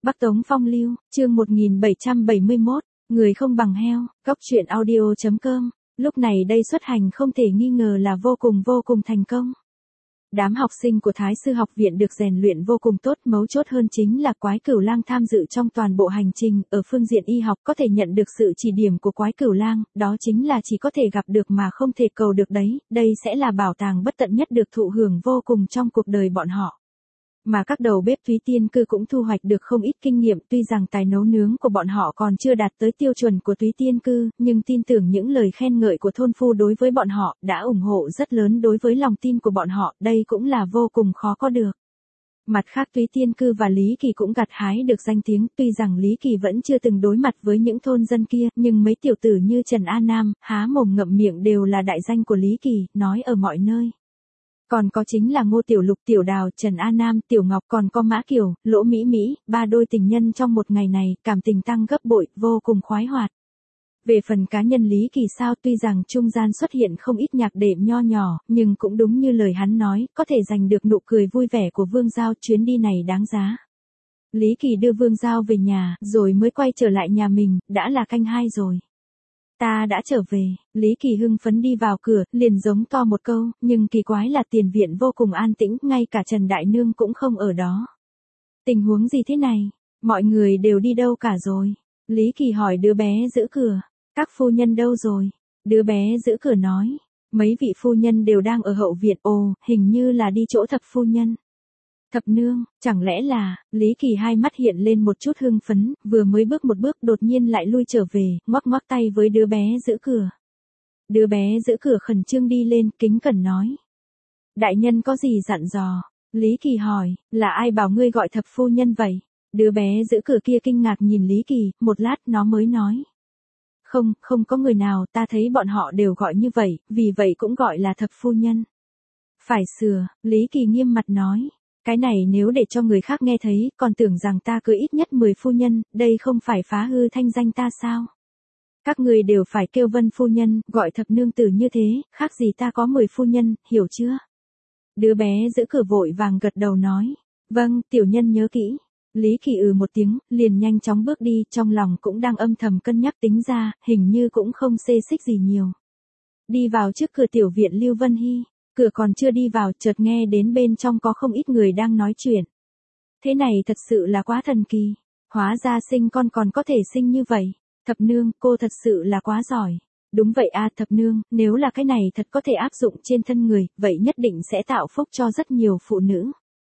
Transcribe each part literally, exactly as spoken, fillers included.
Bắc Tống Phong Lưu, chương một nghìn bảy trăm bảy mươi mốt, người không bằng heo, góc truyện audio chấm com. Lúc này đây xuất hành không thể nghi ngờ là vô cùng vô cùng thành công. Đám học sinh của Thái sư học viện được rèn luyện vô cùng tốt, mấu chốt hơn chính là Quái Cửu Lang tham dự trong toàn bộ hành trình, ở phương diện y học có thể nhận được sự chỉ điểm của Quái Cửu Lang, đó chính là chỉ có thể gặp được mà không thể cầu được đấy, đây sẽ là bảo tàng bất tận nhất được thụ hưởng vô cùng trong cuộc đời bọn họ. Mà các đầu bếp Thúy Tiên Cư cũng thu hoạch được không ít kinh nghiệm, tuy rằng tài nấu nướng của bọn họ còn chưa đạt tới tiêu chuẩn của Thúy Tiên Cư, nhưng tin tưởng những lời khen ngợi của thôn phu đối với bọn họ đã ủng hộ rất lớn đối với lòng tin của bọn họ, đây cũng là vô cùng khó có được. Mặt khác Thúy Tiên Cư và Lý Kỳ cũng gặt hái được danh tiếng, tuy rằng Lý Kỳ vẫn chưa từng đối mặt với những thôn dân kia, nhưng mấy tiểu tử như Trần A Nam, há mồm ngậm miệng đều là đại danh của Lý Kỳ, nói ở mọi nơi. Còn có chính là Ngô Tiểu Lục, Tiểu Đào, Trần A Nam, Tiểu Ngọc, còn có Mã Kiều, Lỗ Mỹ Mỹ, ba đôi tình nhân trong một ngày này, cảm tình tăng gấp bội, vô cùng khoái hoạt. Về phần cá nhân Lý Kỳ sao, tuy rằng trung gian xuất hiện không ít nhạc đệm nho nhỏ, nhưng cũng đúng như lời hắn nói, có thể giành được nụ cười vui vẻ của Vương Giao, chuyến đi này đáng giá. Lý Kỳ đưa Vương Giao về nhà, rồi mới quay trở lại nhà mình, đã là canh hai rồi. Ta đã trở về, Lý Kỳ hưng phấn đi vào cửa, liền giống to một câu, nhưng kỳ quái là tiền viện vô cùng an tĩnh, ngay cả Trần Đại Nương cũng không ở đó. Tình huống gì thế này? Mọi người đều đi đâu cả rồi? Lý Kỳ hỏi đứa bé giữ cửa, các phu nhân đâu rồi? Đứa bé giữ cửa nói, mấy vị phu nhân đều đang ở hậu viện, ồ, hình như là đi chỗ Thập phu nhân. Thập nương, chẳng lẽ là, Lý Kỳ hai mắt hiện lên một chút hưng phấn, vừa mới bước một bước đột nhiên lại lui trở về, ngoắc ngoắc tay với đứa bé giữ cửa. Đứa bé giữ cửa khẩn trương đi lên, kính cẩn nói. Đại nhân có gì dặn dò? Lý Kỳ hỏi, là ai bảo ngươi gọi Thập phu nhân vậy? Đứa bé giữ cửa kia kinh ngạc nhìn Lý Kỳ, một lát nó mới nói. Không, không có người nào, ta thấy bọn họ đều gọi như vậy, vì vậy cũng gọi là Thập phu nhân. Phải sửa, Lý Kỳ nghiêm mặt nói. Cái này nếu để cho người khác nghe thấy, còn tưởng rằng ta cứ ít nhất mười phu nhân, đây không phải phá hư thanh danh ta sao? Các người đều phải kêu Vân phu nhân, gọi Thập nương tử như thế, khác gì ta có mười phu nhân, hiểu chưa? Đứa bé giữ cửa vội vàng gật đầu nói, vâng, tiểu nhân nhớ kỹ. Lý Kỳ ừ một tiếng, liền nhanh chóng bước đi, trong lòng cũng đang âm thầm cân nhắc tính ra, hình như cũng không xê xích gì nhiều. Đi vào trước cửa tiểu viện Lưu Vân Hy. Cửa còn chưa đi vào, chợt nghe đến bên trong có không ít người đang nói chuyện. Thế này thật sự là quá thần kỳ. Hóa ra sinh con còn có thể sinh như vậy. Thập nương, cô thật sự là quá giỏi. Đúng vậy a, Thập nương, nếu là cái này thật có thể áp dụng trên thân người, vậy nhất định sẽ tạo phúc cho rất nhiều phụ nữ.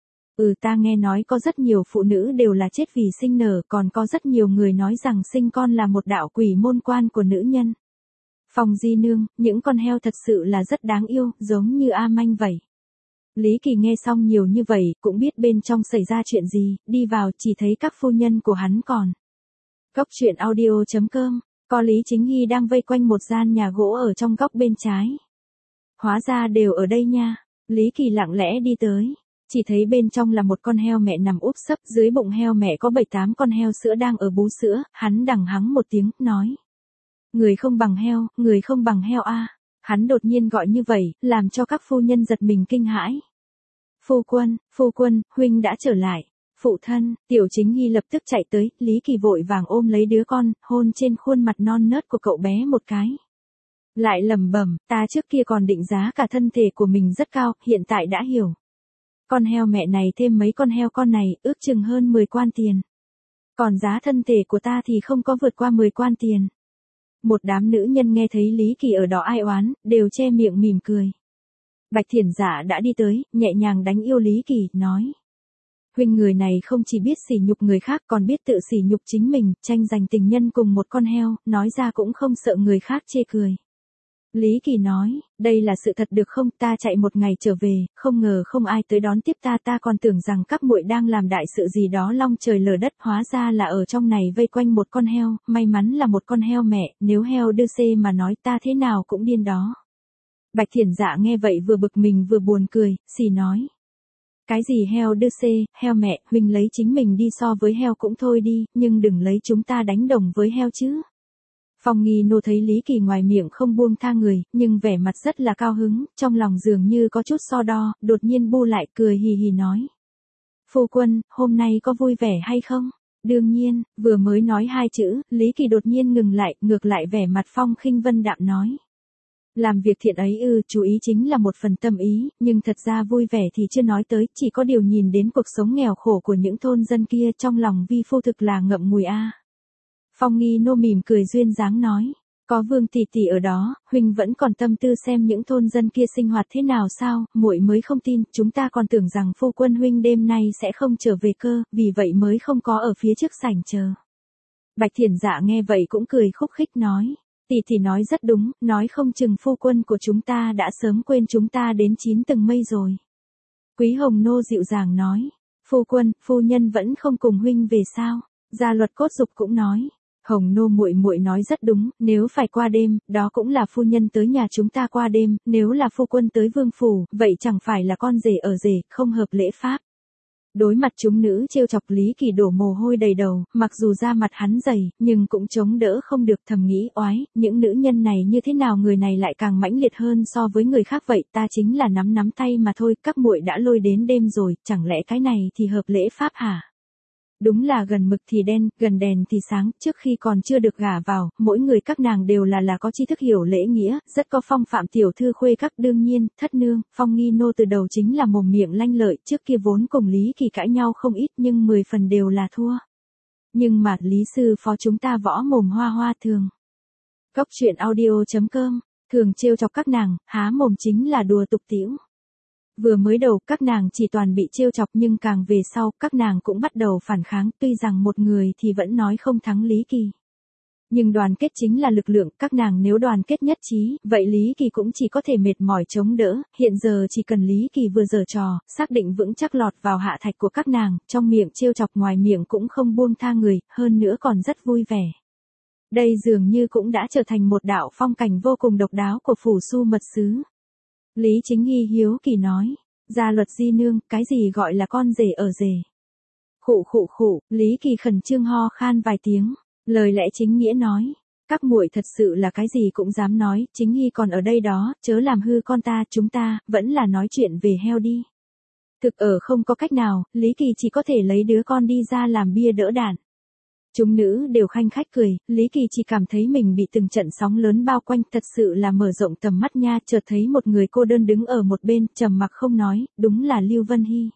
Ừ, ta nghe nói có rất nhiều phụ nữ đều là chết vì sinh nở, còn có rất nhiều người nói rằng sinh con là một đạo quỷ môn quan của nữ nhân. Phòng di nương, những con heo thật sự là rất đáng yêu, giống như A Manh vậy. Lý Kỳ nghe xong nhiều như vậy, cũng biết bên trong xảy ra chuyện gì, đi vào chỉ thấy các phu nhân của hắn còn. Góc truyện audio chấm com, có Lý Chính Hy đang vây quanh một gian nhà gỗ ở trong góc bên trái. Hóa ra đều ở đây nha, Lý Kỳ lặng lẽ đi tới. Chỉ thấy bên trong là một con heo mẹ nằm úp sấp, dưới bụng heo mẹ có bảy tám con heo sữa đang ở bú sữa, hắn đằng hắng một tiếng, nói. Người không bằng heo, người không bằng heo a. Hắn đột nhiên gọi như vậy, làm cho các phu nhân giật mình kinh hãi. Phu quân, phu quân, huynh đã trở lại. Phụ thân, Tiểu Chính Hy lập tức chạy tới, Lý Kỳ vội vàng ôm lấy đứa con, hôn trên khuôn mặt non nớt của cậu bé một cái. Lại lẩm bẩm, ta trước kia còn định giá cả thân thể của mình rất cao, hiện tại đã hiểu. Con heo mẹ này thêm mấy con heo con này, ước chừng hơn mười quan tiền. Còn giá thân thể của ta thì không có vượt qua mười quan tiền. Một đám nữ nhân nghe thấy Lý Kỳ ở đó ai oán, đều che miệng mỉm cười. Bạch Thiển Dạ đã đi tới, nhẹ nhàng đánh yêu Lý Kỳ, nói. Huynh người này không chỉ biết sỉ nhục người khác còn biết tự sỉ nhục chính mình, tranh giành tình nhân cùng một con heo, nói ra cũng không sợ người khác chê cười. Lý Kỳ nói, đây là sự thật được không, ta chạy một ngày trở về, không ngờ không ai tới đón tiếp ta, ta còn tưởng rằng các muội đang làm đại sự gì đó long trời lở đất, hóa ra là ở trong này vây quanh một con heo, may mắn là một con heo mẹ, nếu heo đưa xê mà nói ta thế nào cũng điên đó. Bạch Thiển Dạ nghe vậy vừa bực mình vừa buồn cười, xì nói. Cái gì heo đưa xê, heo mẹ, huynh lấy chính mình đi so với heo cũng thôi đi, nhưng đừng lấy chúng ta đánh đồng với heo chứ. Phong Nghi Nô thấy Lý Kỳ ngoài miệng không buông tha người, nhưng vẻ mặt rất là cao hứng, trong lòng dường như có chút so đo, đột nhiên bu lại cười hì hì nói. Phu quân, hôm nay có vui vẻ hay không? Đương nhiên, vừa mới nói hai chữ, Lý Kỳ đột nhiên ngừng lại, ngược lại vẻ mặt Phong Khinh Vân đạm nói. Làm việc thiện ấy ư, chú ý chính là một phần tâm ý, nhưng thật ra vui vẻ thì chưa nói tới, chỉ có điều nhìn đến cuộc sống nghèo khổ của những thôn dân kia trong lòng vi phu thực là ngậm ngùi a. Phong Nghi Nô mỉm cười duyên dáng nói. Có Vương tỷ tỷ ở đó, huynh vẫn còn tâm tư xem những thôn dân kia sinh hoạt thế nào sao, muội mới không tin, chúng ta còn tưởng rằng phu quân huynh đêm nay sẽ không trở về cơ, vì vậy mới không có ở phía trước sảnh chờ. Bạch Thiển Dạ nghe vậy cũng cười khúc khích nói, tỷ tỷ nói rất đúng, nói không chừng phu quân của chúng ta đã sớm quên chúng ta đến chín tầng mây rồi. Quý Hồng Nô dịu dàng nói, phu quân, phu nhân vẫn không cùng huynh về sao? Gia Luật Cốt Dục cũng nói. Hồng Nô muội muội nói rất đúng, nếu phải qua đêm, đó cũng là phu nhân tới nhà chúng ta qua đêm, nếu là phu quân tới vương phủ, vậy chẳng phải là con rể ở rể, không hợp lễ pháp. Đối mặt chúng nữ trêu chọc Lý Kỳ đổ mồ hôi đầy đầu, mặc dù da mặt hắn dày, nhưng cũng chống đỡ không được, thầm nghĩ oái, những nữ nhân này như thế nào người này lại càng mãnh liệt hơn so với người khác vậy, ta chính là nắm nắm tay mà thôi, các muội đã lôi đến đêm rồi, chẳng lẽ cái này thì hợp lễ pháp hả? Đúng là gần mực thì đen, gần đèn thì sáng, trước khi còn chưa được gả vào, mỗi người các nàng đều là là có tri thức hiểu lễ nghĩa, rất có phong phạm tiểu thư khuê các. Đương nhiên, thất nương, Phong Nghi Nô từ đầu chính là mồm miệng lanh lợi, trước kia vốn cùng Lý Kỳ cãi nhau không ít nhưng mười phần đều là thua. Nhưng mà Lý sư phó chúng ta võ mồm hoa hoa thường. Cốc truyện audio chấm com, thường trêu chọc các nàng, há mồm chính là đùa tục tĩu. Vừa mới đầu, các nàng chỉ toàn bị trêu chọc nhưng càng về sau, các nàng cũng bắt đầu phản kháng, tuy rằng một người thì vẫn nói không thắng Lý Kỳ. Nhưng đoàn kết chính là lực lượng, các nàng nếu đoàn kết nhất trí, vậy Lý Kỳ cũng chỉ có thể mệt mỏi chống đỡ, hiện giờ chỉ cần Lý Kỳ vừa giở trò, xác định vững chắc lọt vào hạ thạch của các nàng, trong miệng trêu chọc ngoài miệng cũng không buông tha người, hơn nữa còn rất vui vẻ. Đây dường như cũng đã trở thành một đạo phong cảnh vô cùng độc đáo của phủ Su Mật Xứ. Lý Chính Nghi hiếu kỳ nói, Gia Luật di nương, cái gì gọi là con rể ở rể? Khụ khụ khụ, Lý Kỳ khẩn trương ho khan vài tiếng, lời lẽ chính nghĩa nói, các muội thật sự là cái gì cũng dám nói, Chính Nghi còn ở đây đó, chớ làm hư con ta, chúng ta, vẫn là nói chuyện về heo đi. Thực ở không có cách nào, Lý Kỳ chỉ có thể lấy đứa con đi ra làm bia đỡ đạn. Chúng nữ đều khanh khách cười, Lý Kỳ chỉ cảm thấy mình bị từng trận sóng lớn bao quanh, thật sự là mở rộng tầm mắt nha, chợt thấy một người cô đơn đứng ở một bên, trầm mặc không nói, đúng là Lưu Vân Hy.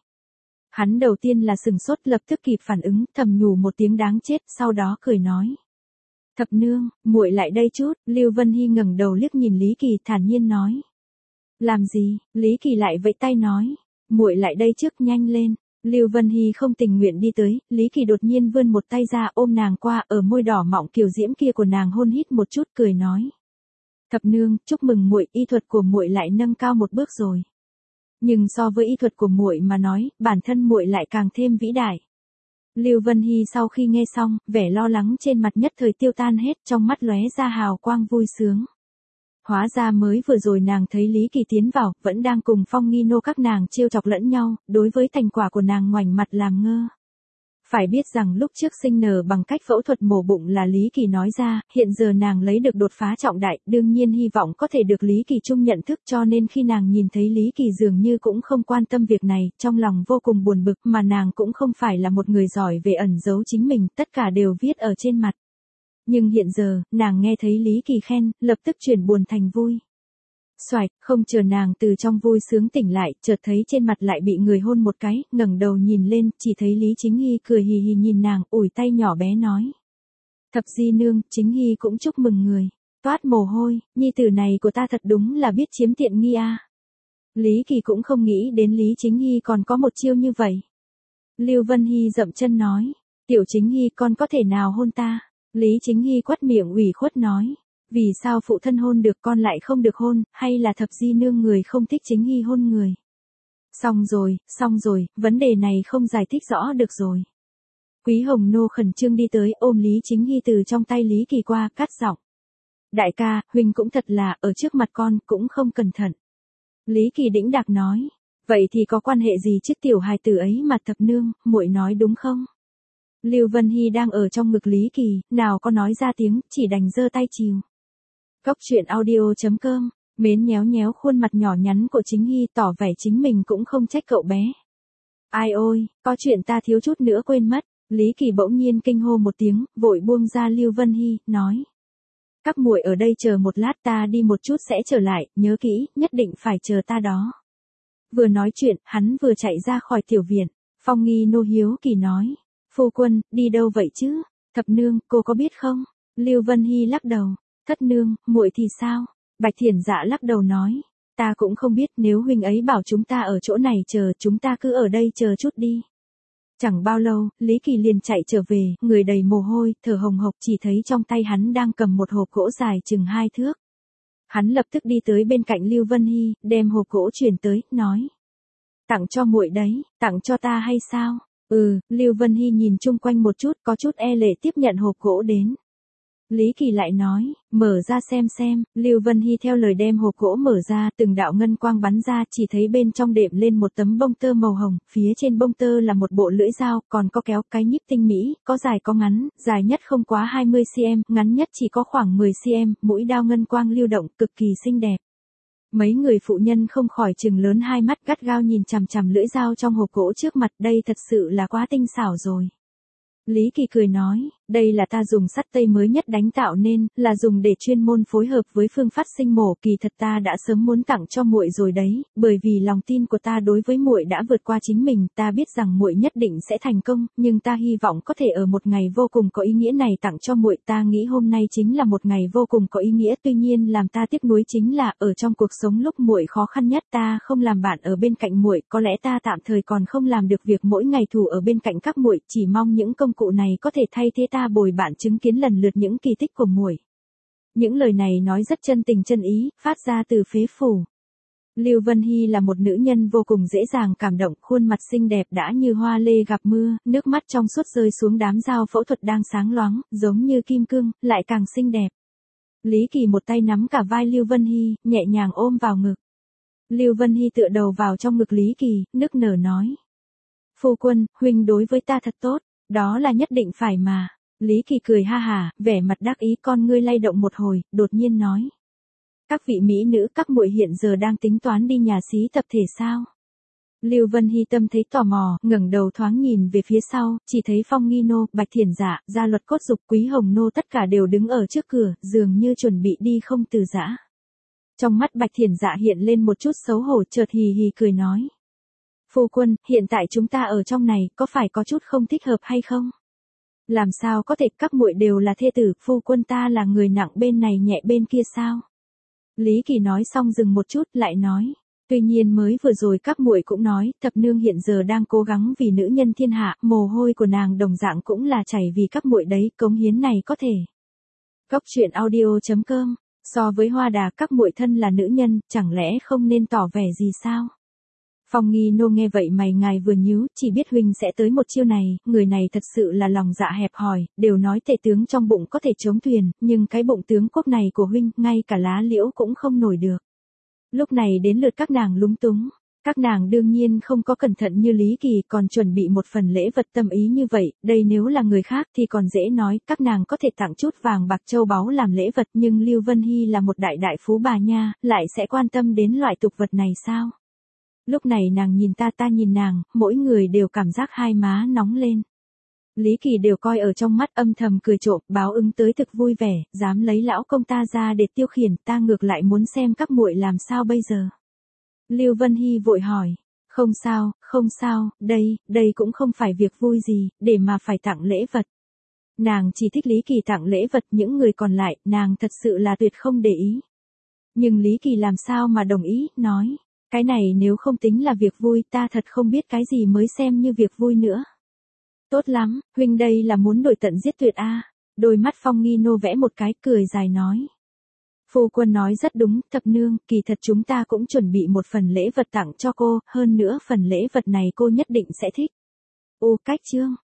Hắn đầu tiên là sừng sốt, lập tức kịp phản ứng, thầm nhủ một tiếng đáng chết, sau đó cười nói. Thập nương, muội lại đây chút, Lưu Vân Hy ngẩng đầu liếc nhìn Lý Kỳ thản nhiên nói. Làm gì? Lý Kỳ lại vẫy tay nói, muội lại đây trước, nhanh lên. Lưu Vân Hy không tình nguyện đi tới, Lý Kỳ đột nhiên vươn một tay ra ôm nàng qua, ở môi đỏ mọng kiều diễm kia của nàng hôn hít một chút, cười nói. Thập nương, chúc mừng muội, y thuật của muội lại nâng cao một bước rồi. Nhưng so với y thuật của muội mà nói, bản thân muội lại càng thêm vĩ đại. Lưu Vân Hy sau khi nghe xong, vẻ lo lắng trên mặt nhất thời tiêu tan hết, trong mắt lóe ra hào quang vui sướng. Hóa ra mới vừa rồi nàng thấy Lý Kỳ tiến vào, vẫn đang cùng Phong Nghi Nô các nàng trêu chọc lẫn nhau, đối với thành quả của nàng ngoảnh mặt làm ngơ. Phải biết rằng lúc trước sinh nở bằng cách phẫu thuật mổ bụng là Lý Kỳ nói ra, hiện giờ nàng lấy được đột phá trọng đại, đương nhiên hy vọng có thể được Lý Kỳ chung nhận thức, cho nên khi nàng nhìn thấy Lý Kỳ dường như cũng không quan tâm việc này, trong lòng vô cùng buồn bực, mà nàng cũng không phải là một người giỏi về ẩn giấu chính mình, tất cả đều viết ở trên mặt. Nhưng hiện giờ, nàng nghe thấy Lý Kỳ khen, lập tức chuyển buồn thành vui. Xoạch, không chờ nàng từ trong vui sướng tỉnh lại, chợt thấy trên mặt lại bị người hôn một cái, ngẩng đầu nhìn lên, chỉ thấy Lý Chính Hy cười hì hì nhìn nàng, ủi tay nhỏ bé nói. Thập di nương, Chính Hy cũng chúc mừng người. Toát mồ hôi, nhi tử này của ta thật đúng là biết chiếm tiện nghi a. Lý Kỳ cũng không nghĩ đến Lý Chính Hy còn có một chiêu như vậy. Lưu Vân Hy dậm chân nói, tiểu Chính Hy con có thể nào hôn ta? Lý Chính Hy quắt miệng ủy khuất nói, vì sao phụ thân hôn được con lại không được hôn, hay là thập di nương người không thích Chính Hy hôn người? Xong rồi, xong rồi, vấn đề này không giải thích rõ được rồi. Quý Hồng Nô khẩn trương đi tới ôm Lý Chính Hy từ trong tay Lý Kỳ qua, cắt giọng. Đại ca, huynh cũng thật là, ở trước mặt con, cũng không cẩn thận. Lý Kỳ đĩnh đạc nói, vậy thì có quan hệ gì chứ tiểu hài tử ấy mà thập nương, muội nói đúng không? Lưu Vân Hy đang ở trong ngực Lý Kỳ, nào có nói ra tiếng, chỉ đành giơ tay chiều. Cốc truyện audio chấm com, mến nhéo nhéo khuôn mặt nhỏ nhắn của Chính Hy tỏ vẻ chính mình cũng không trách cậu bé. Ai ôi, có chuyện ta thiếu chút nữa quên mất. Lý Kỳ bỗng nhiên kinh hô một tiếng, vội buông ra Lưu Vân Hy, nói. Các muội ở đây chờ một lát, ta đi một chút sẽ trở lại, nhớ kỹ, nhất định phải chờ ta đó. Vừa nói chuyện, hắn vừa chạy ra khỏi tiểu viện. Phong Nghi Nô hiếu kỳ nói. Phu quân, đi đâu vậy chứ? Thập nương, cô có biết không? Lưu Vân Hy lắc đầu. Thất nương, muội thì sao? Bạch Thiển Dạ lắc đầu nói. Ta cũng không biết, nếu huynh ấy bảo chúng ta ở chỗ này chờ, chúng ta cứ ở đây chờ chút đi. Chẳng bao lâu, Lý Kỳ liền chạy trở về, người đầy mồ hôi, thở hồng hộc, chỉ thấy trong tay hắn đang cầm một hộp gỗ dài chừng hai thước. Hắn lập tức đi tới bên cạnh Lưu Vân Hy, đem hộp gỗ chuyển tới, nói. Tặng cho muội đấy, tặng cho ta hay sao? Ừ, Lưu Vân Hy nhìn chung quanh một chút, có chút e lệ tiếp nhận hộp gỗ đến. Lý Kỳ lại nói, mở ra xem xem, Lưu Vân Hy theo lời đem hộp gỗ mở ra, từng đạo ngân quang bắn ra, chỉ thấy bên trong đệm lên một tấm bông tơ màu hồng, phía trên bông tơ là một bộ lưỡi dao, còn có kéo, cái nhíp tinh mỹ, có dài có ngắn, dài nhất không quá hai mươi xăng-ti-mét, ngắn nhất chỉ có khoảng mười xăng-ti-mét, mũi dao ngân quang lưu động, cực kỳ xinh đẹp. Mấy người phụ nhân không khỏi trừng lớn hai mắt gắt gao nhìn chằm chằm lưỡi dao trong hộp gỗ trước mặt, đây thật sự là quá tinh xảo rồi. Lý Kỳ cười nói, đây là ta dùng sắt tây mới nhất đánh tạo nên, là dùng để chuyên môn phối hợp với phương pháp sinh mổ, kỳ thật ta đã sớm muốn tặng cho muội rồi đấy, bởi vì lòng tin của ta đối với muội đã vượt qua chính mình, ta biết rằng muội nhất định sẽ thành công, nhưng ta hy vọng có thể ở một ngày vô cùng có ý nghĩa này tặng cho muội, ta nghĩ hôm nay chính là một ngày vô cùng có ý nghĩa, tuy nhiên làm ta tiếc nuối chính là ở trong cuộc sống lúc muội khó khăn nhất ta không làm bạn ở bên cạnh muội, có lẽ ta tạm thời còn không làm được việc mỗi ngày thủ ở bên cạnh các muội, chỉ mong những công cụ này có thể thay thế ta bồi bạn chứng kiến lần lượt những kỳ tích của muội. Những lời này nói rất chân tình chân ý, phát ra từ phế phủ. Lưu Vân Hy là một nữ nhân vô cùng dễ dàng cảm động, khuôn mặt xinh đẹp đã như hoa lê gặp mưa, nước mắt trong suốt rơi xuống đám dao phẫu thuật đang sáng loáng, giống như kim cương, lại càng xinh đẹp. Lý Kỳ một tay nắm cả vai Lưu Vân Hy, nhẹ nhàng ôm vào ngực. Lưu Vân Hy tựa đầu vào trong ngực Lý Kỳ, nức nở nói. Phu quân, huynh đối với ta thật tốt. Đó là nhất định phải mà. Lý Kỳ cười ha hả, vẻ mặt đắc ý, con ngươi lay động một hồi, đột nhiên nói. Các vị mỹ nữ, các muội hiện giờ đang tính toán đi nhà xí tập thể sao? Lưu Vân Hy tâm thấy tò mò, ngẩng đầu thoáng nhìn về phía sau, chỉ thấy Phong Nghi Nô, Bạch Thiển Dạ, Gia Luật Cốt Dục, Quý Hồng Nô tất cả đều đứng ở trước cửa, dường như chuẩn bị đi không từ giã. Trong mắt Bạch Thiển Dạ hiện lên một chút xấu hổ, chợt hì hì cười nói. Phu quân, hiện tại chúng ta ở trong này, có phải có chút không thích hợp hay không? Làm sao có thể, các muội đều là thê tử, phu quân ta là người nặng bên này nhẹ bên kia sao? Lý Kỳ nói xong dừng một chút, lại nói. Tuy nhiên mới vừa rồi các muội cũng nói, thập nương hiện giờ đang cố gắng vì nữ nhân thiên hạ, mồ hôi của nàng đồng dạng cũng là chảy vì các muội đấy, cống hiến này có thể. Góc truyện audio chấm com, so với Hoa Đà các muội thân là nữ nhân, chẳng lẽ không nên tỏ vẻ gì sao? Phong Nghi Nô nghe vậy mày ngài vừa nhíu, chỉ biết huynh sẽ tới một chiêu này, người này thật sự là lòng dạ hẹp hòi, đều nói tể tướng trong bụng có thể chống thuyền, nhưng cái bụng tướng quốc này của huynh, ngay cả lá liễu cũng không nổi được. Lúc này đến lượt các nàng lúng túng, các nàng đương nhiên không có cẩn thận như Lý Kỳ, còn chuẩn bị một phần lễ vật tâm ý như vậy, đây nếu là người khác thì còn dễ nói, các nàng có thể tặng chút vàng bạc châu báu làm lễ vật, nhưng Lưu Vân Hy là một đại đại phú bà nha, lại sẽ quan tâm đến loại tục vật này sao? Lúc này nàng nhìn ta ta nhìn nàng, mỗi người đều cảm giác hai má nóng lên. Lý Kỳ đều coi ở trong mắt, âm thầm cười trộm, báo ứng tới thực vui vẻ, dám lấy lão công ta ra để tiêu khiển, ta ngược lại muốn xem các muội làm sao bây giờ. Lưu Vân Hy vội hỏi, không sao, không sao, đây, đây cũng không phải việc vui gì, để mà phải tặng lễ vật. Nàng chỉ thích Lý Kỳ tặng lễ vật, những người còn lại, nàng thật sự là tuyệt không để ý. Nhưng Lý Kỳ làm sao mà đồng ý, nói. Cái này nếu không tính là việc vui, ta thật không biết cái gì mới xem như việc vui nữa. Tốt lắm, huynh đây là muốn đổi tận giết tuyệt a. À. Đôi mắt Phong Nghi Nô vẽ một cái, cười dài nói. Phu quân nói rất đúng, thập nương, kỳ thật chúng ta cũng chuẩn bị một phần lễ vật tặng cho cô, hơn nữa phần lễ vật này cô nhất định sẽ thích. Ô cách chương.